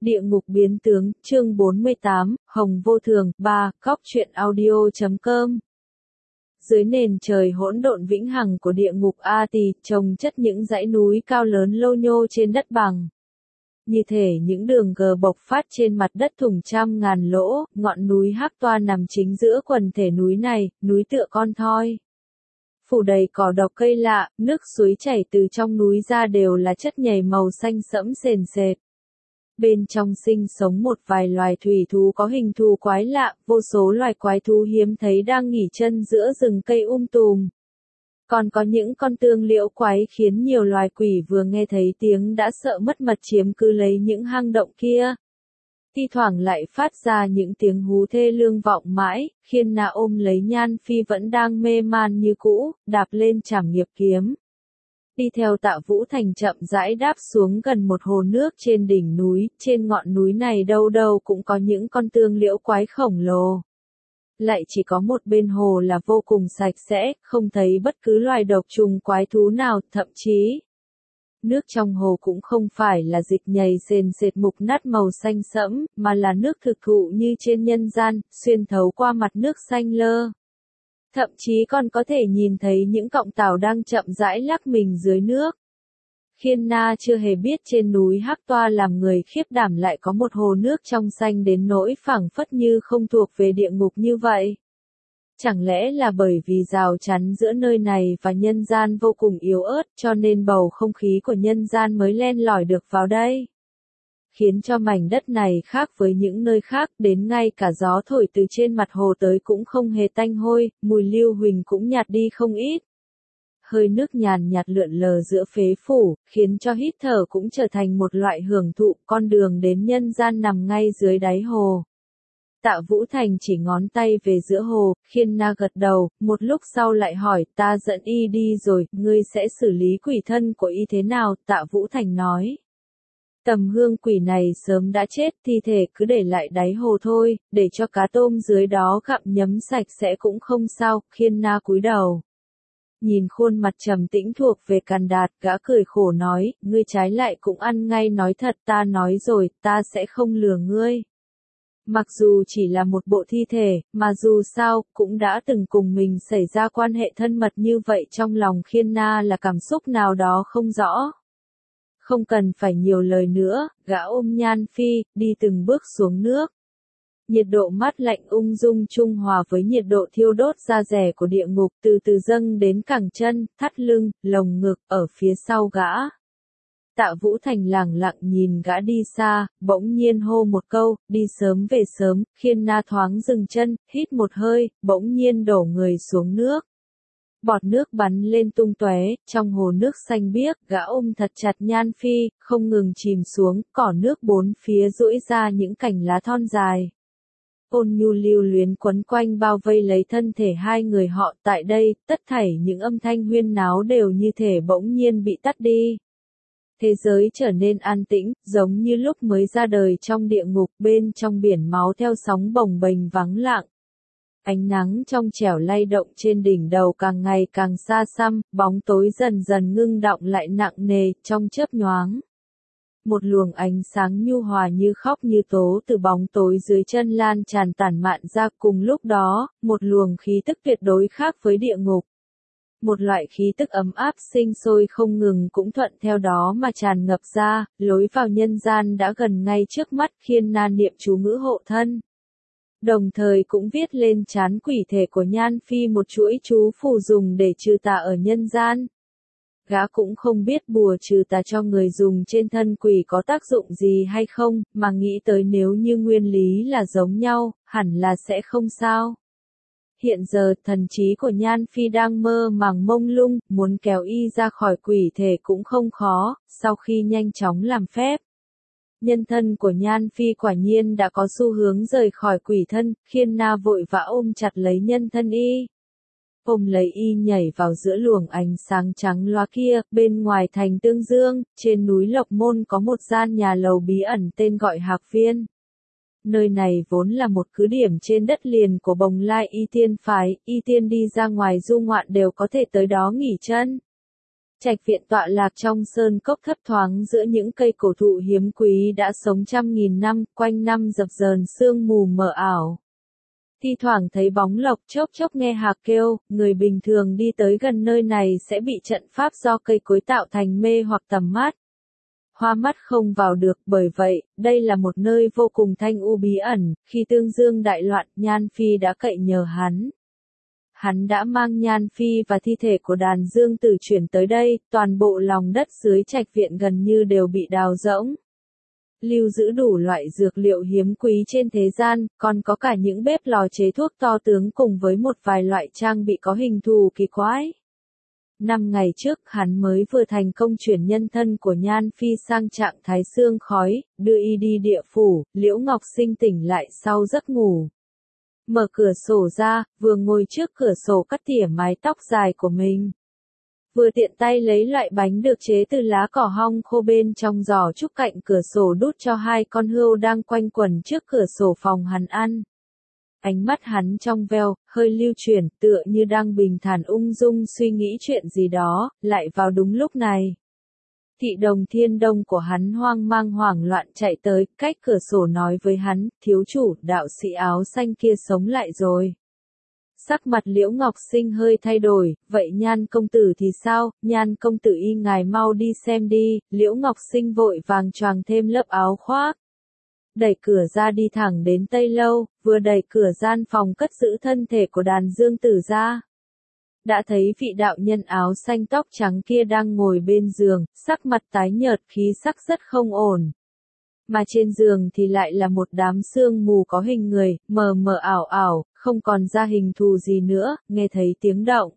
Địa ngục biến tướng, chương 48, Hồng vô thường, 3, Góc truyện audio.com. Dưới nền trời hỗn độn vĩnh hằng của địa ngục A Tỳ, chồng chất những dãy núi cao lớn lô nhô trên đất bằng. Như thể những đường gờ bộc phát trên mặt đất thủng trăm ngàn lỗ, ngọn núi Hắc Toa nằm chính giữa quần thể núi này, núi tựa con thoi. Phủ đầy cỏ độc cây lạ, nước suối chảy từ trong núi ra đều là chất nhầy màu xanh sẫm sền sệt. Bên trong sinh sống một vài loài thủy thú có hình thù quái lạ, vô số loài quái thú hiếm thấy đang nghỉ chân giữa rừng cây tùm. Còn có những con tương liễu quái khiến nhiều loài quỷ vừa nghe thấy tiếng đã sợ mất mật chiếm cứ lấy những hang động kia. Thi thoảng lại phát ra những tiếng hú thê lương vọng mãi, Khiên Na ôm lấy Nhan Phi vẫn đang mê man như cũ, đạp lên trảm nghiệp kiếm. Đi theo Tạ Vũ Thành chậm rãi đáp xuống gần một hồ nước trên đỉnh núi, trên ngọn núi này đâu đâu cũng có những con tương liễu quái khổng lồ. Lại chỉ có một bên hồ là vô cùng sạch sẽ, không thấy bất cứ loài độc trùng quái thú nào, thậm chí nước trong hồ cũng không phải là dịch nhầy sền sệt mục nát màu xanh sẫm, mà là nước thực thụ như trên nhân gian, xuyên thấu qua mặt nước xanh lơ. Thậm chí còn có thể nhìn thấy những cọng tảo đang chậm rãi lắc mình dưới nước. Khiên Na chưa hề biết trên núi Hắc Toa làm người khiếp đảm lại có một hồ nước trong xanh đến nỗi phảng phất như không thuộc về địa ngục như vậy. Chẳng lẽ là bởi vì rào chắn giữa nơi này và nhân gian vô cùng yếu ớt cho nên bầu không khí của nhân gian mới len lỏi được vào đây? Khiến cho mảnh đất này khác với những nơi khác, đến ngay cả gió thổi từ trên mặt hồ tới cũng không hề tanh hôi, mùi lưu huỳnh cũng nhạt đi không ít. Hơi nước nhàn nhạt lượn lờ giữa phế phủ, khiến cho hít thở cũng trở thành một loại hưởng thụ, con đường đến nhân gian nằm ngay dưới đáy hồ. Tạ Vũ Thành chỉ ngón tay về giữa hồ, Khiên Na gật đầu, một lúc sau lại hỏi, ta dẫn y đi rồi, ngươi sẽ xử lý quỷ thân của y thế nào? Tạ Vũ Thành nói. Tầm hương quỷ này sớm đã chết, thi thể cứ để lại đáy hồ thôi, để cho cá tôm dưới đó gặm nhấm sạch sẽ cũng không sao. Khiên Na cúi đầu. Nhìn khuôn mặt trầm tĩnh thuộc về Càn Đạt, gã cười khổ nói, ngươi trái lại cũng ăn ngay nói thật, ta nói rồi, ta sẽ không lừa ngươi. Mặc dù chỉ là một bộ thi thể, mà dù sao, cũng đã từng cùng mình xảy ra quan hệ thân mật như vậy, trong lòng Khiên Na là cảm xúc nào đó không rõ. Không cần phải nhiều lời nữa, gã ôm Nhan Phi, đi từng bước xuống nước. Nhiệt độ mát lạnh ung dung trung hòa với nhiệt độ thiêu đốt da dẻ của địa ngục từ từ dâng đến cẳng chân, thắt lưng, lồng ngực, ở phía sau gã. Tạ Vũ Thành lẳng lặng nhìn gã đi xa, bỗng nhiên hô một câu, đi sớm về sớm. Khiên Na thoáng dừng chân, hít một hơi, bỗng nhiên đổ người xuống nước. Bọt nước bắn lên tung tóe, trong hồ nước xanh biếc, gã ôm thật chặt Nhan Phi, không ngừng chìm xuống, cỏ nước bốn phía duỗi ra những cành lá thon dài. Ôn nhu lưu luyến quấn quanh bao vây lấy thân thể hai người họ, tại đây, tất thảy những âm thanh huyên náo đều như thể bỗng nhiên bị tắt đi. Thế giới trở nên an tĩnh, giống như lúc mới ra đời trong địa ngục, bên trong biển máu theo sóng bồng bềnh vắng lặng. Ánh nắng trong trẻo lay động trên đỉnh đầu càng ngày càng xa xăm, bóng tối dần dần ngưng đọng lại nặng nề, trong chớp nhoáng. Một luồng ánh sáng nhu hòa như khóc như tố từ bóng tối dưới chân lan tràn tản mạn ra, cùng lúc đó, một luồng khí tức tuyệt đối khác với địa ngục. Một loại khí tức ấm áp sinh sôi không ngừng cũng thuận theo đó mà tràn ngập ra, lối vào nhân gian đã gần ngay trước mắt. Khiên Na niệm chú ngữ hộ thân. Đồng thời cũng viết lên trán quỷ thể của Nhan Phi một chuỗi chú phù dùng để trừ tà ở nhân gian. Gã cũng không biết bùa trừ tà cho người dùng trên thân quỷ có tác dụng gì hay không, mà nghĩ tới nếu như nguyên lý là giống nhau, hẳn là sẽ không sao. Hiện giờ thần trí của Nhan Phi đang mơ màng mông lung, muốn kéo y ra khỏi quỷ thể cũng không khó, sau khi nhanh chóng làm phép. Nhân thân của Nhan Phi quả nhiên đã có xu hướng rời khỏi quỷ thân, Khiên Na vội vã ôm chặt lấy nhân thân y. Ôm lấy y nhảy vào giữa luồng ánh sáng trắng loá kia, bên ngoài thành Tương Dương, trên núi Lộc Môn có một gian nhà lầu bí ẩn tên gọi Hạc Viên. Nơi này vốn là một cứ điểm trên đất liền của Bồng Lai Y Tiên phái, Y Tiên đi ra ngoài du ngoạn đều có thể tới đó nghỉ chân. Trạch viện tọa lạc trong sơn cốc thấp thoáng giữa những cây cổ thụ hiếm quý đã sống trăm nghìn năm, quanh năm dập dờn sương mù mờ ảo. Thi thoảng thấy bóng lộc, chốc chốc nghe hạc kêu, người bình thường đi tới gần nơi này sẽ bị trận pháp do cây cối tạo thành mê hoặc tầm mắt. Hoa mắt không vào được, bởi vậy, đây là một nơi vô cùng thanh u bí ẩn. Khi Tương Dương đại loạn, Nhan Phi đã cậy nhờ hắn. Hắn đã mang Nhan Phi và thi thể của Đàn Dương Tử chuyển tới đây, toàn bộ lòng đất dưới trạch viện gần như đều bị đào rỗng. Lưu giữ đủ loại dược liệu hiếm quý trên thế gian, còn có cả những bếp lò chế thuốc to tướng cùng với một vài loại trang bị có hình thù kỳ quái. 5 ngày trước, hắn mới vừa thành công chuyển nhân thân của Nhan Phi sang trạng thái xương khói, đưa y đi địa phủ. Liễu Ngọc Sinh tỉnh lại sau giấc ngủ. Mở cửa sổ ra, vừa ngồi trước cửa sổ cắt tỉa mái tóc dài của mình. Vừa tiện tay lấy loại bánh được chế từ lá cỏ hong khô bên trong giỏ trúc cạnh cửa sổ đút cho hai con hươu đang quanh quẩn trước cửa sổ phòng hắn ăn. Ánh mắt hắn trong veo, hơi lưu chuyển, tựa như đang bình thản ung dung suy nghĩ chuyện gì đó, lại vào đúng lúc này. Thị đồng Thiên Đông của hắn hoang mang hoảng loạn chạy tới, cách cửa sổ nói với hắn, thiếu chủ, đạo sĩ áo xanh kia sống lại rồi. Sắc mặt Liễu Ngọc Sinh hơi thay đổi, vậy Nhan công tử thì sao? Nhan công tử y ngài mau đi xem đi. Liễu Ngọc Sinh vội vàng choàng thêm lớp áo khoác. Đẩy cửa ra đi thẳng đến Tây Lâu, vừa đẩy cửa gian phòng cất giữ thân thể của Đàn Dương Tử ra. Đã thấy vị đạo nhân áo xanh tóc trắng kia đang ngồi bên giường, sắc mặt tái nhợt, khí sắc rất không ổn. Mà trên giường thì lại là một đám sương mù có hình người, mờ mờ ảo ảo, không còn ra hình thù gì nữa. Nghe thấy tiếng động,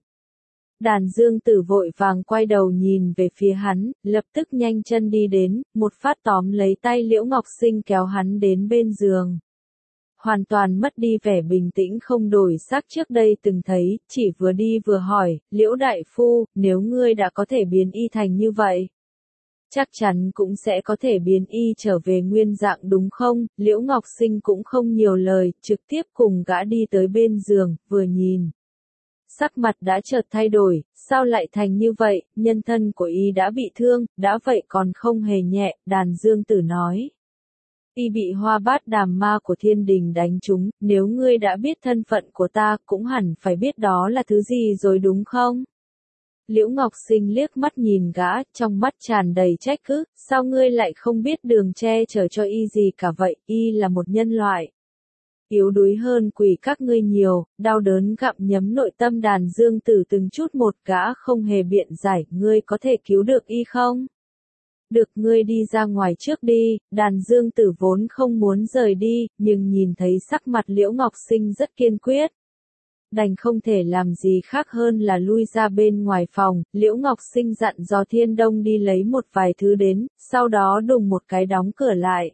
Đàn Dương Tử vội vàng quay đầu nhìn về phía hắn, lập tức nhanh chân đi đến, một phát tóm lấy tay Liễu Ngọc Sinh kéo hắn đến bên giường. Hoàn toàn mất đi vẻ bình tĩnh không đổi sắc trước đây từng thấy, chỉ vừa đi vừa hỏi, Liễu đại phu, nếu ngươi đã có thể biến y thành như vậy, chắc chắn cũng sẽ có thể biến y trở về nguyên dạng đúng không? Liễu Ngọc Sinh cũng không nhiều lời, trực tiếp cùng gã đi tới bên giường, vừa nhìn. Sắc mặt đã chợt thay đổi, sao lại thành như vậy, nhân thân của y đã bị thương, đã vậy còn không hề nhẹ, Đàn Dương Tử nói. Y bị Hoa Bát Đàm Ma của thiên đình đánh trúng, nếu ngươi đã biết thân phận của ta, cũng hẳn phải biết đó là thứ gì rồi đúng không? Liễu Ngọc Sinh liếc mắt nhìn gã, trong mắt tràn đầy trách cứ, sao ngươi lại không biết đường che chở cho y gì cả vậy, y là một nhân loại. Yếu đuối hơn quỷ các ngươi nhiều, đau đớn gặm nhấm nội tâm Đàn Dương Tử từng chút một, gã không hề biện giải, ngươi có thể cứu được y không? Được, ngươi đi ra ngoài trước đi. Đàn Dương Tử vốn không muốn rời đi, nhưng nhìn thấy sắc mặt Liễu Ngọc Sinh rất kiên quyết. Đành không thể làm gì khác hơn là lui ra bên ngoài phòng. Liễu Ngọc Sinh dặn dò Thiên Đông đi lấy một vài thứ đến, sau đó đùng một cái đóng cửa lại.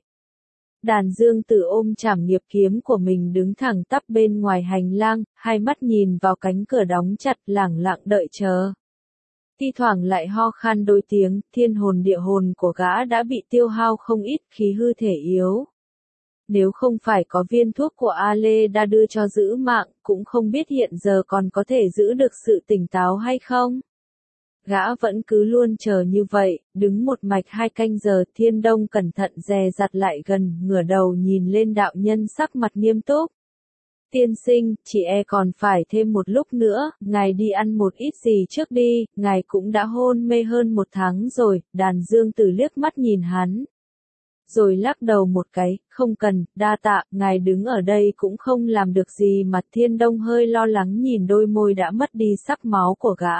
Đàn Dương Tử ôm trảm nghiệp kiếm của mình đứng thẳng tắp bên ngoài hành lang, hai mắt nhìn vào cánh cửa đóng chặt, lẳng lặng đợi chờ. Thi thoảng lại ho khan đôi tiếng, thiên hồn địa hồn của gã đã bị tiêu hao không ít, khí hư thể yếu. Nếu không phải có viên thuốc của A Lê đã đưa cho giữ mạng, cũng không biết hiện giờ còn có thể giữ được sự tỉnh táo hay không. Gã vẫn cứ luôn chờ như vậy, đứng một mạch 2 canh giờ. Thiên Đông cẩn thận dè dặt lại gần, ngửa đầu nhìn lên đạo nhân sắc mặt nghiêm túc. Tiên sinh, chị còn phải thêm một lúc nữa, ngài đi ăn một ít gì trước đi, ngài cũng đã hôn mê hơn 1 tháng rồi. Đàn Dương Tử liếc mắt nhìn hắn, rồi lắc đầu một cái, không cần, đa tạ, ngài đứng ở đây cũng không làm được gì mà. Thiên Đông hơi lo lắng nhìn đôi môi đã mất đi sắc máu của gã.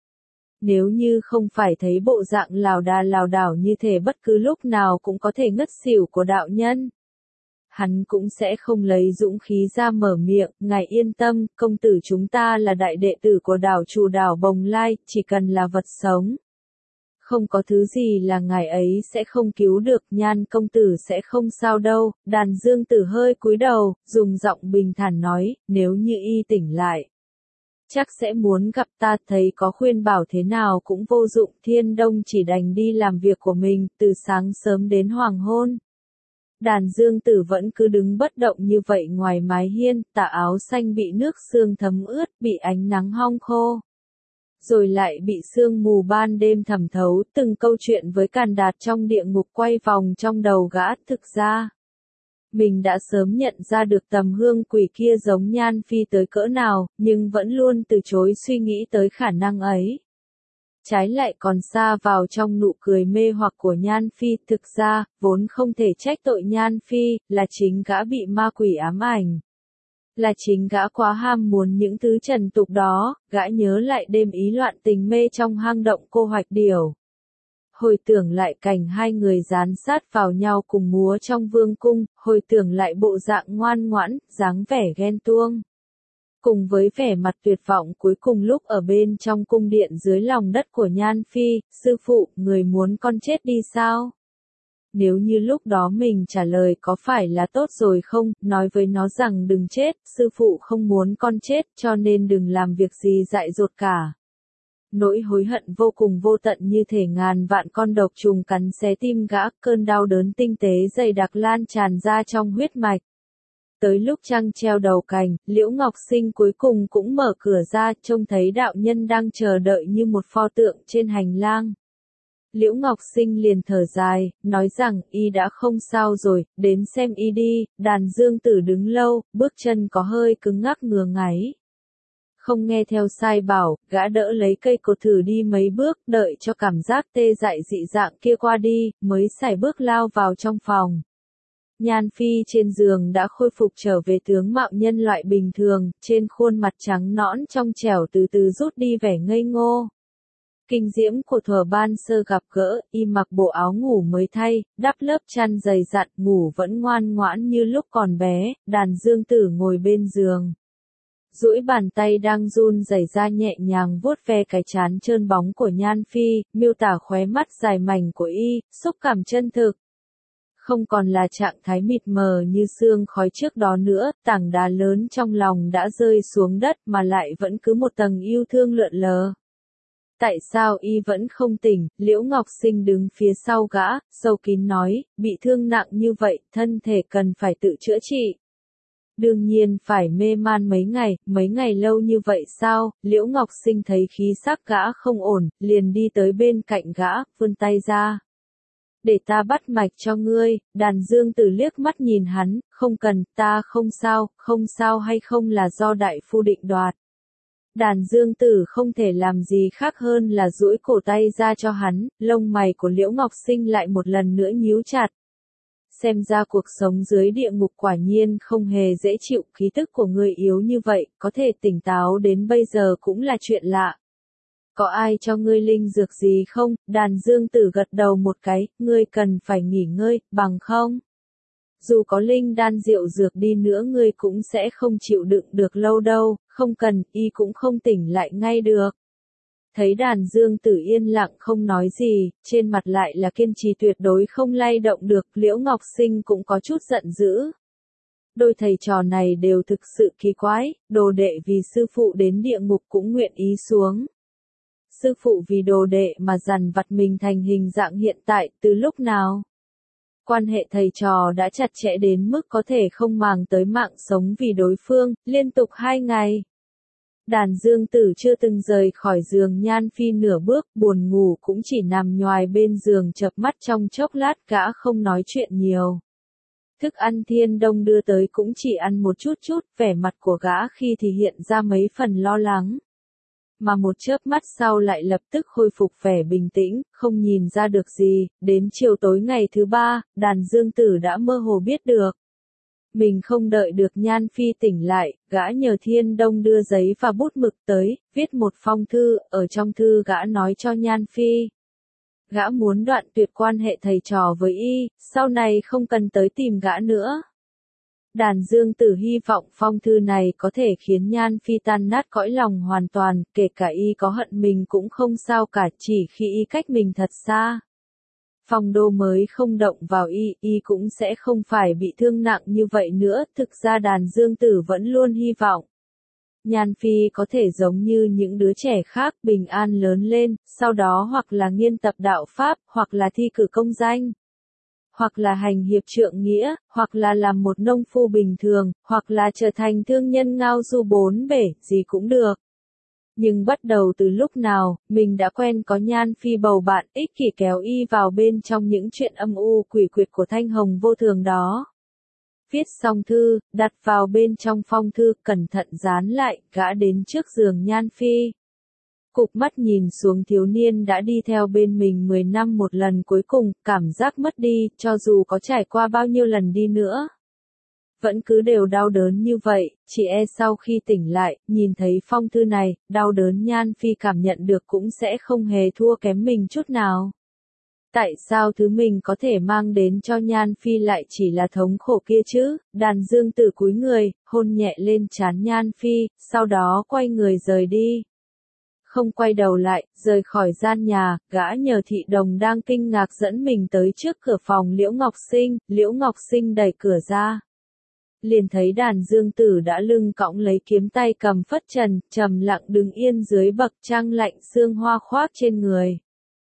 Nếu như không phải thấy bộ dạng lảo đảo như thể bất cứ lúc nào cũng có thể ngất xỉu của đạo nhân, hắn cũng sẽ không lấy dũng khí ra mở miệng. Ngài yên tâm, công tử chúng ta là đại đệ tử của đảo chủ đảo Bồng Lai, chỉ cần là vật sống, không có thứ gì là ngài ấy sẽ không cứu được. Nhan công tử sẽ không sao đâu. Đàn Dương Tử hơi cúi đầu, dùng giọng bình thản nói, nếu như y tỉnh lại, chắc sẽ muốn gặp ta, thấy có khuyên bảo thế nào cũng vô dụng. Thiên Đông chỉ đành đi làm việc của mình, từ sáng sớm đến hoàng hôn. Đàn Dương Tử vẫn cứ đứng bất động như vậy ngoài mái hiên, tà áo xanh bị nước sương thấm ướt, bị ánh nắng hong khô. rồi lại bị sương mù ban đêm thẩm thấu, từng câu chuyện với Càn Đạt trong địa ngục quay vòng trong đầu gã. Thực ra, mình đã sớm nhận ra được tầm hương quỷ kia giống Nhan Phi tới cỡ nào, nhưng vẫn luôn từ chối suy nghĩ tới khả năng ấy. Trái lại còn xa vào trong nụ cười mê hoặc của Nhan Phi. Thực ra, vốn không thể trách tội Nhan Phi, là chính gã bị ma quỷ ám ảnh. Là chính gã quá ham muốn những thứ trần tục đó. Gã nhớ lại đêm ý loạn tình mê trong hang động Cô Hoạch Điểu. Hồi tưởng lại cảnh hai người dán sát vào nhau cùng múa trong vương cung, hồi tưởng lại bộ dạng ngoan ngoãn, dáng vẻ ghen tuông. Cùng với vẻ mặt tuyệt vọng cuối cùng lúc ở bên trong cung điện dưới lòng đất của Nhan Phi. Sư phụ, người muốn con chết đi sao? Nếu như lúc đó mình trả lời có phải là tốt rồi không, nói với nó rằng đừng chết, sư phụ không muốn con chết, cho nên đừng làm việc gì dại dột cả. Nỗi hối hận vô cùng vô tận như thể ngàn vạn con độc trùng cắn xé tim gã, cơn đau đớn tinh tế dày đặc lan tràn ra trong huyết mạch. Tới lúc trăng treo đầu cành, Liễu Ngọc Sinh cuối cùng cũng mở cửa ra, trông thấy đạo nhân đang chờ đợi như một pho tượng trên hành lang. Liễu Ngọc Sinh liền thở dài, nói rằng y đã không sao rồi, đến xem y đi. Đàn Dương Tử đứng lâu, bước chân có hơi cứng ngắc ngứa ngáy. Không nghe theo sai bảo, gã đỡ lấy cây cột thử đi mấy bước, đợi cho cảm giác tê dại dị dạng kia qua đi, mới sải bước lao vào trong phòng. Nhan Phi trên giường đã khôi phục trở về tướng mạo nhân loại bình thường, trên khuôn mặt trắng nõn trong trẻo từ từ rút đi vẻ ngây ngô. Kinh diễm của thuở ban sơ gặp gỡ, y mặc bộ áo ngủ mới thay, đắp lớp chăn dày dặn, ngủ vẫn ngoan ngoãn như lúc còn bé. Đàn Dương Tử ngồi bên giường, duỗi bàn tay đang run rẩy ra nhẹ nhàng vuốt ve cái trán trơn bóng của Nhan Phi, miêu tả khóe mắt dài mảnh của y, xúc cảm chân thực. Không còn là trạng thái mịt mờ như sương khói trước đó nữa, tảng đá lớn trong lòng đã rơi xuống đất mà lại vẫn cứ một tầng yêu thương lượn lờ. Tại sao y vẫn không tỉnh? Liễu Ngọc Sinh đứng phía sau gã, sâu kín nói, bị thương nặng như vậy, thân thể cần phải tự chữa trị. Đương nhiên phải mê man mấy ngày lâu như vậy sao? Liễu Ngọc Sinh thấy khí sắc gã không ổn, liền đi tới bên cạnh gã, vươn tay ra. Để ta bắt mạch cho ngươi. Đàn Dương Tử liếc mắt nhìn hắn, không cần, ta không sao hay không là do đại phu định đoạt. Đàn Dương Tử không thể làm gì khác hơn là duỗi cổ tay ra cho hắn, lông mày của Liễu Ngọc Sinh lại một lần nữa nhíu chặt. Xem ra cuộc sống dưới địa ngục quả nhiên không hề dễ chịu, khí tức của ngươi yếu như vậy, có thể tỉnh táo đến bây giờ cũng là chuyện lạ. Có ai cho ngươi linh dược gì không? Đàn Dương Tử gật đầu một cái, ngươi cần phải nghỉ ngơi, bằng không? Dù có linh đan rượu dược đi nữa ngươi cũng sẽ không chịu đựng được lâu đâu, không cần, y cũng không tỉnh lại ngay được. Thấy Đàn Dương Tử yên lặng không nói gì, trên mặt lại là kiên trì tuyệt đối không lay động được, Liễu Ngọc Sinh cũng có chút giận dữ. Đôi thầy trò này đều thực sự kỳ quái, đồ đệ vì sư phụ đến địa ngục cũng nguyện ý xuống. Sư phụ vì đồ đệ mà dằn vặt mình thành hình dạng hiện tại, từ lúc nào? Quan hệ thầy trò đã chặt chẽ đến mức có thể không màng tới mạng sống vì đối phương, liên tục 2 ngày. Đàn Dương Tử chưa từng rời khỏi giường Nhan Phi nửa bước, buồn ngủ cũng chỉ nằm nhoài bên giường chợp mắt trong chốc lát, gã không nói chuyện nhiều. Thức ăn Thiên Đông đưa tới cũng chỉ ăn một chút, vẻ mặt của gã khi thì hiện ra mấy phần lo lắng. Mà một chớp mắt sau lại lập tức khôi phục vẻ bình tĩnh, không nhìn ra được gì. Đến chiều tối ngày thứ 3, Đàn Dương Tử đã mơ hồ biết được. Mình không đợi được Nhan Phi tỉnh lại, gã nhờ Thiên Đông đưa giấy và bút mực tới, viết một phong thư, ở trong thư gã nói cho Nhan Phi. Gã muốn đoạn tuyệt quan hệ thầy trò với y, sau này không cần tới tìm gã nữa. Đàn Dương Tử hy vọng phong thư này có thể khiến Nhan Phi tan nát cõi lòng hoàn toàn, kể cả y có hận mình cũng không sao cả, chỉ khi y cách mình thật xa. Phong đô mới không động vào y cũng sẽ không phải bị thương nặng như vậy nữa. Thực ra Đàn Dương Tử vẫn luôn hy vọng Nhan Phi có thể giống như những đứa trẻ khác, bình an lớn lên, sau đó hoặc là nghiên tập đạo Pháp, hoặc là thi cử công danh, hoặc là hành hiệp trượng nghĩa, hoặc là làm một nông phu bình thường, hoặc là trở thành thương nhân ngao du bốn bể, gì cũng được. Nhưng bắt đầu từ lúc nào, mình đã quen có Nhan Phi bầu bạn ích kỷ kéo y vào bên trong những chuyện âm u quỷ quyệt của thanh hồng vô thường đó. Viết xong thư, đặt vào bên trong phong thư, cẩn thận dán lại, gã đến trước giường Nhan Phi. Cụp mắt nhìn xuống thiếu niên đã đi theo bên mình 10 năm một lần cuối cùng, cảm giác mất đi, cho dù có trải qua bao nhiêu lần đi nữa. Vẫn cứ đều đau đớn như vậy, chỉ e sau khi tỉnh lại, nhìn thấy phong thư này, đau đớn Nhan Phi cảm nhận được cũng sẽ không hề thua kém mình chút nào. Tại sao thứ mình có thể mang đến cho Nhan Phi lại chỉ là thống khổ kia chứ? Đàn Dương Tử cúi người, hôn nhẹ lên trán Nhan Phi, sau đó quay người rời đi. Không quay đầu lại, rời khỏi gian nhà, gã nhờ thị đồng đang kinh ngạc dẫn mình tới trước cửa phòng Liễu Ngọc Sinh, Liễu Ngọc Sinh đẩy cửa ra. Liền thấy Đàn Dương Tử đã lưng cõng lấy kiếm tay cầm phất trần, trầm lặng đứng yên dưới bậc trăng lạnh sương hoa khoác trên người.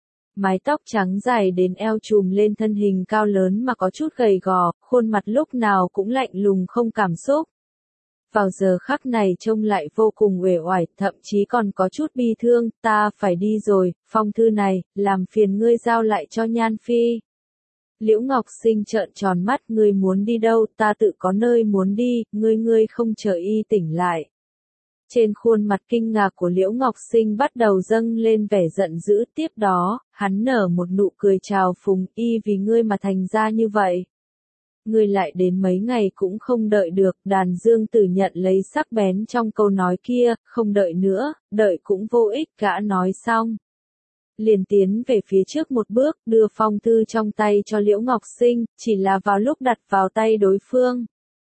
Mái tóc trắng dài đến eo trùm lên thân hình cao lớn mà có chút gầy gò, khuôn mặt lúc nào cũng lạnh lùng không cảm xúc. Vào giờ khắc này trông lại vô cùng uể oải, thậm chí còn có chút bi thương, ta phải đi rồi, phong thư này, làm phiền ngươi giao lại cho Nhan Phi. Liễu Ngọc Sinh trợn tròn mắt, ngươi muốn đi đâu, ta tự có nơi muốn đi, ngươi không chờ y tỉnh lại. Trên khuôn mặt kinh ngạc của Liễu Ngọc Sinh bắt đầu dâng lên vẻ giận dữ, tiếp đó, hắn nở một nụ cười chào phúng, y vì ngươi mà thành ra như vậy. Ngươi lại đến mấy ngày cũng không đợi được, Đàn Dương Tử nhận lấy sắc bén trong câu nói kia, không đợi nữa, đợi cũng vô ích, gã nói xong. Liền tiến về phía trước một bước, đưa phong thư trong tay cho Liễu Ngọc Sinh, chỉ là vào lúc đặt vào tay đối phương.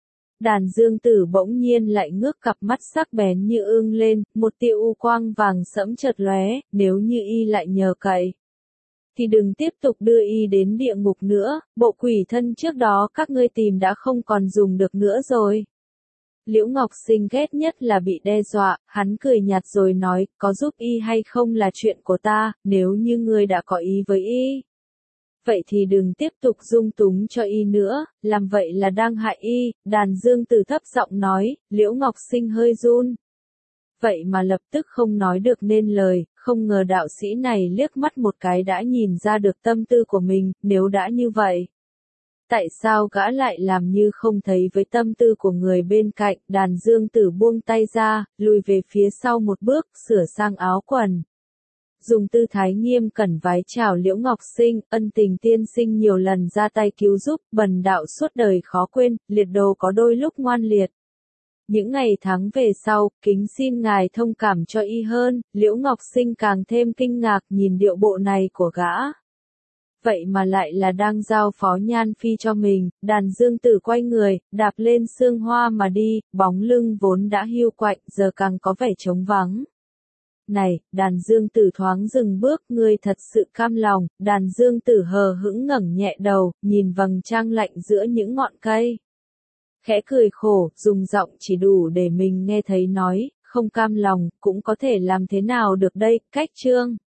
Đàn Dương Tử bỗng nhiên lại ngước cặp mắt sắc bén như ương lên, một tia u quang vàng sẫm chợt lóe, nếu như y lại nhờ cậy, thì đừng tiếp tục đưa y đến địa ngục nữa, bộ quỷ thân trước đó các ngươi tìm đã không còn dùng được nữa rồi. Liễu Ngọc Sinh ghét nhất là bị đe dọa, hắn cười nhạt rồi nói, có giúp y hay không là chuyện của ta, nếu như ngươi đã có ý với y. Vậy thì đừng tiếp tục dung túng cho y nữa, làm vậy là đang hại y, Đàn Dương Tử thấp giọng nói, Liễu Ngọc Sinh hơi run. Vậy mà lập tức không nói được nên lời, không ngờ đạo sĩ này liếc mắt một cái đã nhìn ra được tâm tư của mình, nếu đã như vậy. Tại sao gã lại làm như không thấy với tâm tư của người bên cạnh, Đàn Dương Tử buông tay ra, lùi về phía sau một bước, sửa sang áo quần. Dùng tư thái nghiêm cẩn vái chào Liễu Ngọc Sinh, ân tình tiên sinh nhiều lần ra tay cứu giúp, bần đạo suốt đời khó quên, liệt đồ có đôi lúc ngoan liệt. Những ngày tháng về sau, kính xin ngài thông cảm cho y hơn, Liễu Ngọc Sinh càng thêm kinh ngạc nhìn điệu bộ này của gã. Vậy mà lại là đang giao phó Nhan Phi cho mình, Đàn Dương Tử quay người, đạp lên sương hoa mà đi, bóng lưng vốn đã hiu quạnh, giờ càng có vẻ trống vắng. Này, Đàn Dương Tử thoáng dừng bước, ngươi thật sự cam lòng, Đàn Dương Tử hờ hững ngẩng nhẹ đầu, nhìn vầng trăng lạnh giữa những ngọn cây. Khẽ cười khổ, dùng giọng chỉ đủ để mình nghe thấy nói, không cam lòng, cũng có thể làm thế nào được đây, cách chương.